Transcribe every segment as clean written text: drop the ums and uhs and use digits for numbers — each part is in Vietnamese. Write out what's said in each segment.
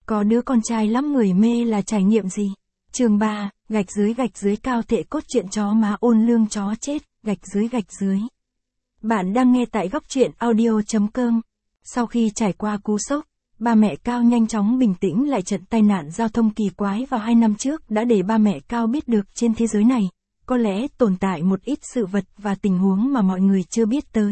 Có đứa con trai lắm người mê là trải nghiệm gì? Chương 3, gạch dưới Cao Thệ cốt truyện chó má ôn lương chó chết, gạch dưới. Bạn đang nghe tại góc truyện audio.com. Sau khi trải qua cú sốc, ba mẹ Cao nhanh chóng bình tĩnh lại trận tai nạn giao thông kỳ quái vào 2 năm trước đã để ba mẹ Cao biết được trên thế giới này, có lẽ tồn tại một ít sự vật và tình huống mà mọi người chưa biết tới.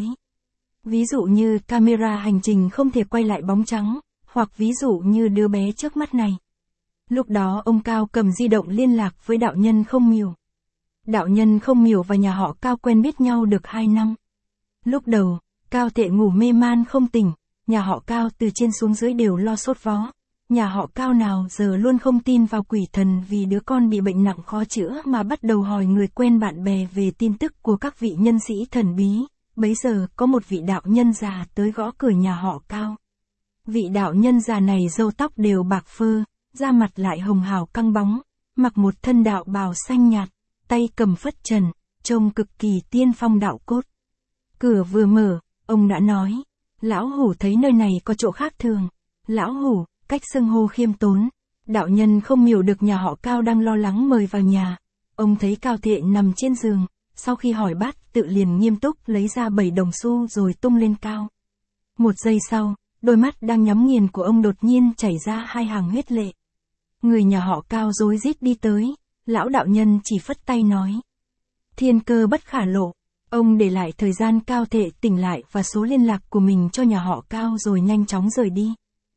Ví dụ như camera hành trình không thể quay lại bóng trắng, hoặc ví dụ như đứa bé trước mắt này. Lúc đó ông Cao cầm di động liên lạc với đạo nhân Không Miểu. Đạo nhân Không Miểu và nhà họ Cao quen biết nhau được 2 năm. Lúc đầu, Cao Thệ ngủ mê man không tỉnh, nhà họ Cao từ trên xuống dưới đều lo sốt vó. Nhà họ Cao nào giờ luôn không tin vào quỷ thần vì đứa con bị bệnh nặng khó chữa mà bắt đầu hỏi người quen bạn bè về tin tức của các vị nhân sĩ thần bí. Bấy giờ có một vị đạo nhân già tới gõ cửa nhà họ Cao. Vị đạo nhân già này râu tóc đều bạc phơ, da mặt lại hồng hào căng bóng, mặc một thân đạo bào xanh nhạt, tay cầm phất trần, trông cực kỳ tiên phong đạo cốt. Cửa vừa mở, ông đã nói, lão hủ thấy nơi này có chỗ khác thường. Lão hủ, cách xưng hô khiêm tốn. Đạo nhân Không Miểu được nhà họ Cao đang lo lắng mời vào nhà. Ông thấy Cao Thệ nằm trên giường, sau khi hỏi bát tự liền nghiêm túc lấy ra 7 đồng xu rồi tung lên cao. Một giây sau, đôi mắt đang nhắm nghiền của ông đột nhiên chảy ra 2 hàng huyết lệ. Người nhà họ Cao rối rít đi tới, lão đạo nhân chỉ phất tay nói. Thiên cơ bất khả lộ. Ông để lại thời gian Cao Thệ tỉnh lại và số liên lạc của mình cho nhà họ Cao rồi nhanh chóng rời đi.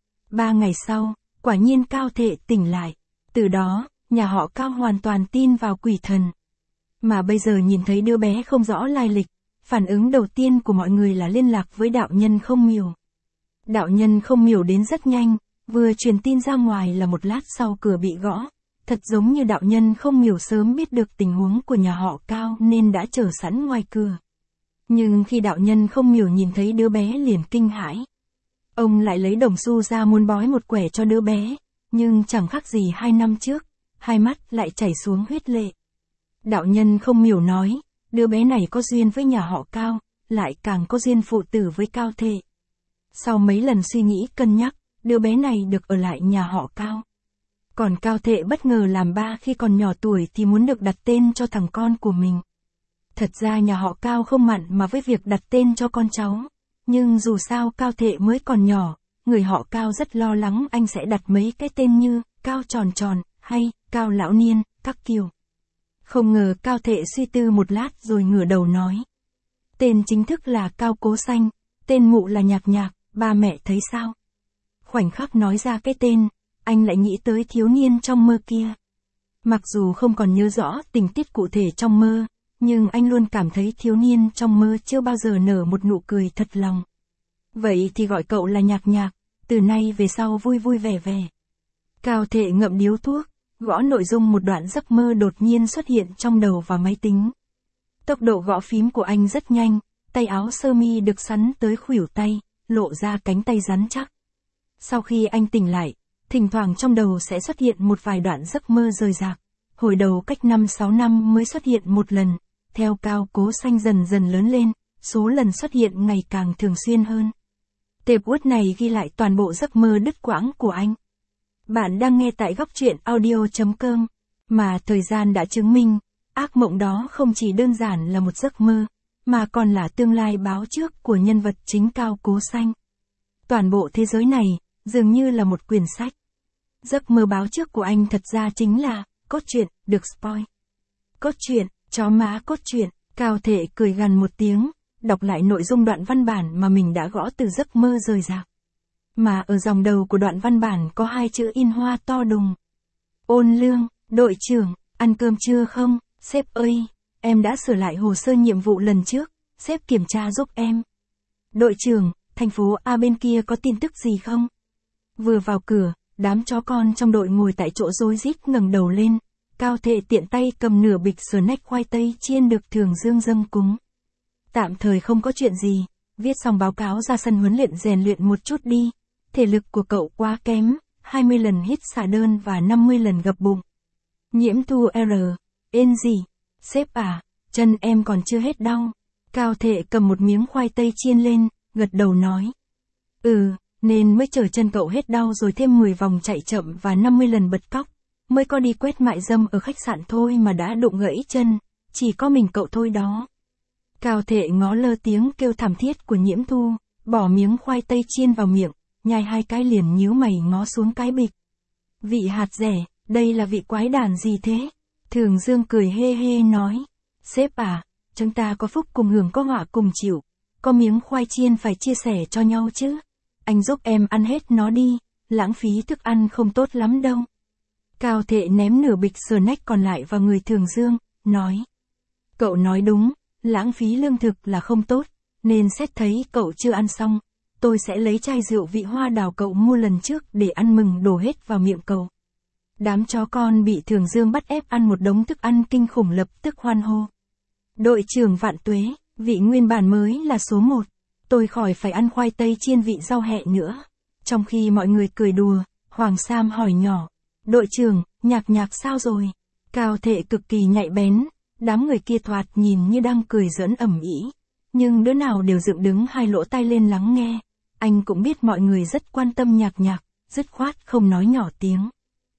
3 ngày sau, quả nhiên Cao Thệ tỉnh lại. Từ đó, nhà họ Cao hoàn toàn tin vào quỷ thần. Mà bây giờ nhìn thấy đứa bé không rõ lai lịch, phản ứng đầu tiên của mọi người là liên lạc với đạo nhân Không Miểu. Đạo nhân Không Miểu đến rất nhanh, vừa truyền tin ra ngoài là một lát sau cửa bị gõ. Thật giống như đạo nhân Không Miểu sớm biết được tình huống của nhà họ Cao nên đã chờ sẵn ngoài cửa. Nhưng khi đạo nhân Không Miểu nhìn thấy đứa bé liền kinh hãi. Ông lại lấy đồng xu ra muốn bói một quẻ cho đứa bé, nhưng chẳng khác gì 2 năm trước, hai mắt lại chảy xuống huyết lệ. Đạo nhân Không Miểu nói, đứa bé này có duyên với nhà họ Cao, lại càng có duyên phụ tử với Cao Thệ. Sau mấy lần suy nghĩ cân nhắc, đứa bé này được ở lại nhà họ Cao. Còn Cao Thệ bất ngờ làm ba khi còn nhỏ tuổi thì muốn được đặt tên cho thằng con của mình. Thật ra nhà họ Cao không mặn mà với việc đặt tên cho con cháu. Nhưng dù sao Cao Thệ mới còn nhỏ, người họ Cao rất lo lắng anh sẽ đặt mấy cái tên như Cao Tròn Tròn, hay Cao Lão Niên, các kiểu. Không ngờ Cao Thệ suy tư một lát rồi ngửa đầu nói. Tên chính thức là Cao Cố Xanh, tên mụ là Nhạc Nhạc, ba mẹ thấy sao? Khoảnh khắc nói ra cái tên, anh lại nghĩ tới thiếu niên trong mơ kia. Mặc dù không còn nhớ rõ tình tiết cụ thể trong mơ, nhưng anh luôn cảm thấy thiếu niên trong mơ chưa bao giờ nở một nụ cười thật lòng. Vậy thì gọi cậu là Nhạc Nhạc, từ nay về sau vui vui vẻ vẻ. Cao Thệ ngậm điếu thuốc, gõ nội dung một đoạn giấc mơ đột nhiên xuất hiện trong đầu và máy tính. Tốc độ gõ phím của anh rất nhanh, tay áo sơ mi được sắn tới khuỷu tay, lộ ra cánh tay rắn chắc. Sau khi anh tỉnh lại, thỉnh thoảng trong đầu sẽ xuất hiện một vài đoạn giấc mơ rời rạc. Hồi đầu cách 5-6 năm mới xuất hiện một lần, theo Cao Cố Xanh dần dần lớn lên, số lần xuất hiện ngày càng thường xuyên hơn. Tệp Word này ghi lại toàn bộ giấc mơ đứt quãng của anh. Bạn đang nghe tại góc truyện audio.com, mà thời gian đã chứng minh, ác mộng đó không chỉ đơn giản là một giấc mơ, mà còn là tương lai báo trước của nhân vật chính Cao Cố Xanh. Toàn bộ thế giới này, dường như là một quyển sách. Giấc mơ báo trước của anh thật ra chính là cốt truyện, được spoil. Cốt truyện, chó má cốt truyện. Cao Thệ cười gằn một tiếng, đọc lại nội dung đoạn văn bản mà mình đã gõ từ giấc mơ rời rạc. Mà ở dòng đầu của đoạn văn bản có 2 chữ in hoa to đùng. Ôn Lương, đội trưởng, ăn cơm chưa không? Sếp ơi, em đã sửa lại hồ sơ nhiệm vụ lần trước, sếp kiểm tra giúp em. Đội trưởng, thành phố A bên kia có tin tức gì không? Vừa vào cửa, đám chó con trong đội ngồi tại chỗ rối rít ngẩng đầu lên. Cao Thệ tiện tay cầm nửa bịch snack khoai tây chiên được Thường Dương dâng cúng. Tạm thời không có chuyện gì, viết xong báo cáo ra sân huấn luyện rèn luyện một chút đi. Thể lực của cậu quá kém, 20 lần hít xả đơn và 50 lần gập bụng. Nhiễm Thu R. Ên gì? Sếp à, chân em còn chưa hết đau. Cao Thệ cầm một miếng khoai tây chiên lên, gật đầu nói. nên mới chờ chân cậu hết đau rồi thêm 10 vòng chạy chậm và 50 lần bật cóc, mới có đi quét mại dâm ở khách sạn thôi mà đã đụng gãy chân, chỉ có mình cậu thôi đó. Cao Thệ ngó lơ tiếng kêu thảm thiết của Nhiễm Thu, bỏ miếng khoai tây chiên vào miệng, nhai 2 cái liền nhíu mày ngó xuống cái bịch. Vị hạt rẻ, đây là vị quái đản gì thế? Thường Dương cười hê hê nói, sếp à, chúng ta có phúc cùng hưởng có họa cùng chịu, có miếng khoai chiên phải chia sẻ cho nhau chứ. Anh giúp em ăn hết nó đi, lãng phí thức ăn không tốt lắm đâu. Cao Thệ ném nửa bịch snack còn lại vào người Thường Dương, nói. Cậu nói đúng, lãng phí lương thực là không tốt, nên xét thấy cậu chưa ăn xong, tôi sẽ lấy chai rượu vị hoa đào cậu mua lần trước để ăn mừng đổ hết vào miệng cậu. Đám chó con bị Thường Dương bắt ép ăn một đống thức ăn kinh khủng lập tức hoan hô. Đội trưởng Vạn Tuế, vị nguyên bản mới là số 1. Tôi khỏi phải ăn khoai tây chiên vị rau hẹ nữa. Trong khi mọi người cười đùa, Hoàng Sam hỏi nhỏ. Đội trưởng, Nhạc sao rồi? Cao Thệ cực kỳ nhạy bén. Đám người kia thoạt nhìn như đang cười giỡn ầm ĩ, nhưng đứa nào đều dựng đứng 2 lỗ tai lên lắng nghe. Anh cũng biết mọi người rất quan tâm Nhạc, dứt khoát không nói nhỏ tiếng.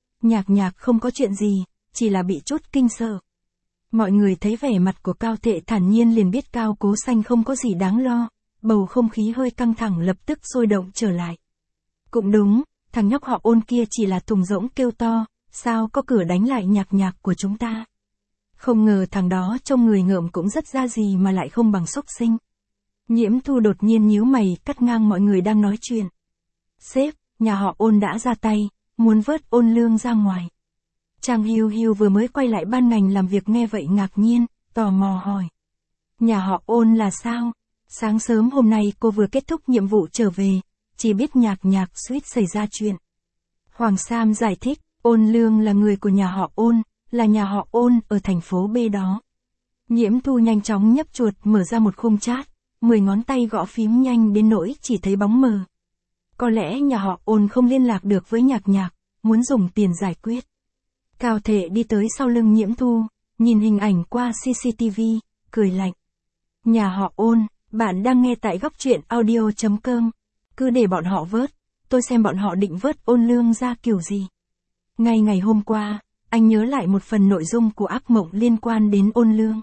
Nhạc không có chuyện gì, chỉ là bị chút kinh sợ. Mọi người thấy vẻ mặt của Cao Thệ thản nhiên liền biết Cao Cố Xanh không có gì đáng lo, bầu không khí hơi căng thẳng lập tức sôi động trở lại. Cũng đúng, thằng nhóc họ Ôn kia chỉ là thùng rỗng kêu to, sao có cửa đánh lại Nhạc của chúng ta. Không ngờ thằng đó trông người ngợm cũng rất ra gì mà lại không bằng xúc sinh. Nhiễm Thu đột nhiên nhíu mày cắt ngang mọi người đang nói chuyện. Sếp, nhà họ Ôn đã ra tay, muốn vớt Ôn Lương ra ngoài. Trang Hiu vừa mới quay lại ban ngành làm việc nghe vậy ngạc nhiên, tò mò hỏi. Nhà họ Ôn là sao? Sáng sớm hôm nay cô vừa kết thúc nhiệm vụ trở về, chỉ biết Nhạc suýt xảy ra chuyện. Hoàng Sam giải thích, Ôn Lương là người của nhà họ Ôn, là nhà họ Ôn ở thành phố B đó. Nhiễm Thu nhanh chóng nhấp chuột mở ra một khung chat, 10 ngón tay gõ phím nhanh đến nỗi chỉ thấy bóng mờ. Có lẽ nhà họ Ôn không liên lạc được với Nhạc, muốn dùng tiền giải quyết. Cao Thệ đi tới sau lưng Nhiễm Thu, nhìn hình ảnh qua CCTV, cười lạnh. Nhà họ Ôn, bạn đang nghe tại góc truyện audio.com, cứ để bọn họ vớt, tôi xem bọn họ định vớt Ôn Lương ra kiểu gì. Ngay ngày hôm qua, anh nhớ lại một phần nội dung của ác mộng liên quan đến Ôn Lương.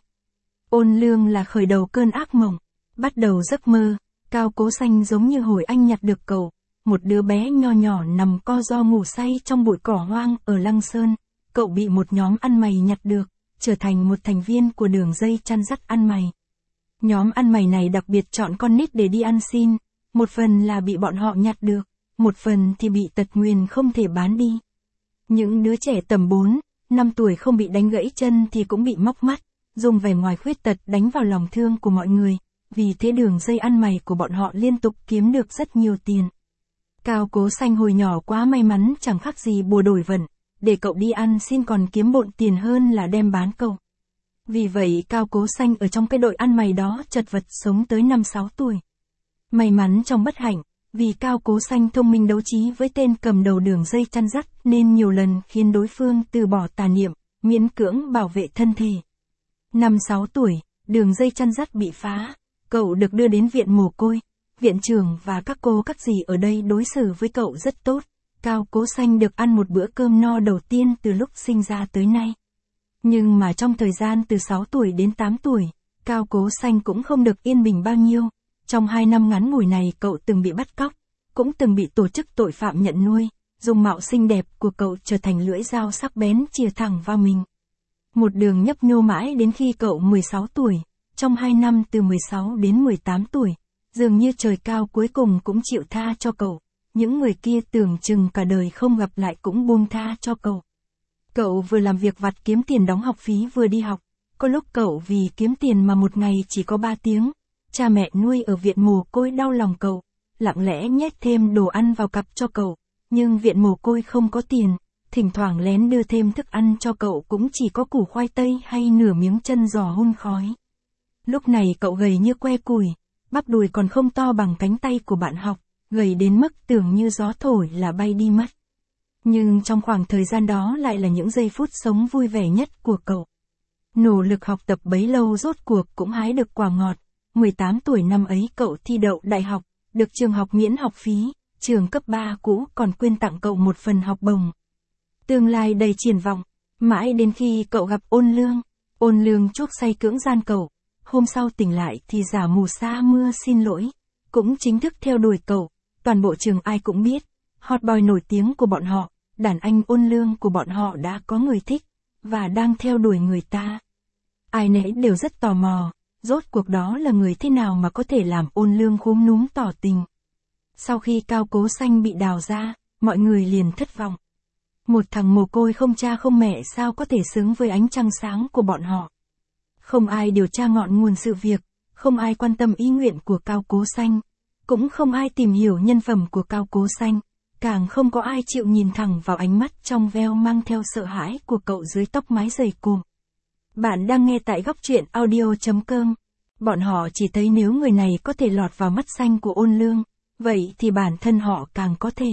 Ôn Lương là khởi đầu cơn ác mộng, bắt đầu giấc mơ, Cao Cố Xanh giống như hồi anh nhặt được cậu, một đứa bé nho nhỏ nằm co ro ngủ say trong bụi cỏ hoang ở Lăng Sơn, cậu bị một nhóm ăn mày nhặt được, trở thành một thành viên của đường dây chăn dắt ăn mày. Nhóm ăn mày này đặc biệt chọn con nít để đi ăn xin, một phần là bị bọn họ nhặt được, một phần thì bị tật nguyền không thể bán đi. Những đứa trẻ tầm 4, 5 tuổi không bị đánh gãy chân thì cũng bị móc mắt, dùng vẻ ngoài khuyết tật đánh vào lòng thương của mọi người, vì thế đường dây ăn mày của bọn họ liên tục kiếm được rất nhiều tiền. Cao Cố Xanh hồi nhỏ quá may mắn chẳng khác gì bùa đổi vận, để cậu đi ăn xin còn kiếm bộn tiền hơn là đem bán cậu. Vì vậy Cao Cố Xanh ở trong cái đội ăn mày đó chật vật sống tới 5-6 tuổi. May mắn trong bất hạnh, vì Cao Cố Xanh thông minh đấu trí với tên cầm đầu đường dây chăn dắt nên nhiều lần khiến đối phương từ bỏ tà niệm, miễn cưỡng bảo vệ thân thể. 5-6 tuổi, đường dây chăn dắt bị phá, cậu được đưa đến viện mồ côi, viện trưởng và các cô các dì ở đây đối xử với cậu rất tốt. Cao Cố Xanh được ăn một bữa cơm no đầu tiên từ lúc sinh ra tới nay. Nhưng mà trong thời gian từ 6 tuổi đến 8 tuổi, Cao Cố Xanh cũng không được yên bình bao nhiêu. Trong 2 năm ngắn ngủi này cậu từng bị bắt cóc, cũng từng bị tổ chức tội phạm nhận nuôi, dung mạo xinh đẹp của cậu trở thành lưỡi dao sắc bén chìa thẳng vào mình. Một đường nhấp nhô mãi đến khi cậu 16 tuổi, trong 2 năm từ 16 đến 18 tuổi, dường như trời cao cuối cùng cũng chịu tha cho cậu. Những người kia tưởng chừng cả đời không gặp lại cũng buông tha cho cậu. Cậu vừa làm việc vặt kiếm tiền đóng học phí vừa đi học, có lúc cậu vì kiếm tiền mà một ngày chỉ có 3 tiếng. Cha mẹ nuôi ở viện mồ côi đau lòng cậu, lặng lẽ nhét thêm đồ ăn vào cặp cho cậu, nhưng viện mồ côi không có tiền, thỉnh thoảng lén đưa thêm thức ăn cho cậu cũng chỉ có củ khoai tây hay nửa miếng chân giò hun khói. Lúc này cậu gầy như que củi, bắp đùi còn không to bằng cánh tay của bạn học, gầy đến mức tưởng như gió thổi là bay đi mất. Nhưng trong khoảng thời gian đó lại là những giây phút sống vui vẻ nhất của cậu. Nỗ lực học tập bấy lâu rốt cuộc cũng hái được quả ngọt. 18 tuổi năm ấy cậu thi đậu đại học, được trường học miễn học phí, trường cấp 3 cũ còn quên tặng cậu một phần học bổng. Tương lai đầy triển vọng, mãi đến khi cậu gặp Ôn Lương chuốc say cưỡng gian cậu, hôm sau tỉnh lại thì giả mù sa mưa xin lỗi, cũng chính thức theo đuổi cậu, toàn bộ trường ai cũng biết, hot boy nổi tiếng của bọn họ, đàn anh Ôn Lương của bọn họ đã có người thích, và đang theo đuổi người ta. Ai nấy đều rất tò mò, rốt cuộc đó là người thế nào mà có thể làm Ôn Lương khúm núm tỏ tình. Sau khi Cao Cố Xanh bị đào ra, mọi người liền thất vọng. Một thằng mồ côi không cha không mẹ sao có thể xứng với ánh trăng sáng của bọn họ. Không ai điều tra ngọn nguồn sự việc, không ai quan tâm ý nguyện của Cao Cố Xanh, cũng không ai tìm hiểu nhân phẩm của Cao Cố Xanh, càng không có ai chịu nhìn thẳng vào ánh mắt trong veo mang theo sợ hãi của cậu dưới tóc mái dày cộm. Bạn đang nghe tại góc truyện audio.com. Bọn họ chỉ thấy nếu người này có thể lọt vào mắt xanh của Ôn Lương, vậy thì bản thân họ càng có thể.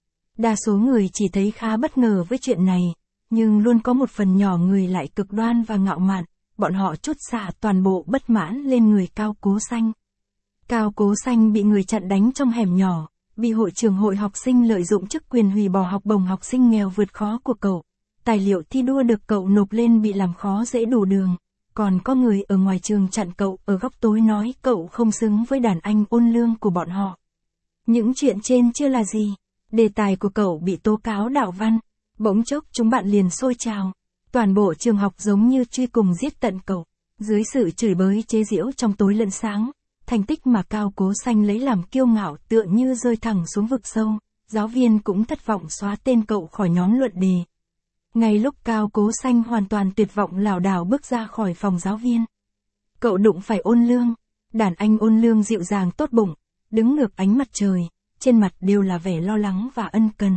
Đa số người chỉ thấy khá bất ngờ với chuyện này, nhưng luôn có một phần nhỏ người lại cực đoan và ngạo mạn, bọn họ trút xả toàn bộ bất mãn lên người Cao Cố Xanh. Cao Cố Xanh bị người chặn đánh trong hẻm nhỏ, bị hội trưởng hội học sinh lợi dụng chức quyền hủy bỏ học bổng học sinh nghèo vượt khó của cậu. Tài liệu thi đua được cậu nộp lên bị làm khó dễ đủ đường, còn có người ở ngoài trường chặn cậu ở góc tối nói cậu không xứng với đàn anh Ôn Lương của bọn họ. Những chuyện trên chưa là gì, đề tài của cậu bị tố cáo đạo văn, bỗng chốc chúng bạn liền sôi trào, toàn bộ trường học giống như truy cùng giết tận cậu, dưới sự chửi bới chế giễu trong tối lẫn sáng, thành tích mà Cao Cố Xanh lấy làm kiêu ngạo tựa như rơi thẳng xuống vực sâu, giáo viên cũng thất vọng xóa tên cậu khỏi nhóm luận đề. Ngay lúc Cao Cố Xanh hoàn toàn tuyệt vọng lảo đảo bước ra khỏi phòng giáo viên, cậu đụng phải Ôn Lương, đàn anh Ôn Lương dịu dàng tốt bụng, đứng ngược ánh mặt trời, trên mặt đều là vẻ lo lắng và ân cần.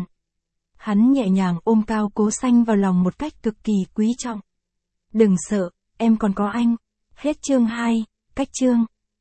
Hắn nhẹ nhàng ôm Cao Cố Xanh vào lòng một cách cực kỳ quý trọng. Đừng sợ, em còn có anh. Hết chương 2, cách chương.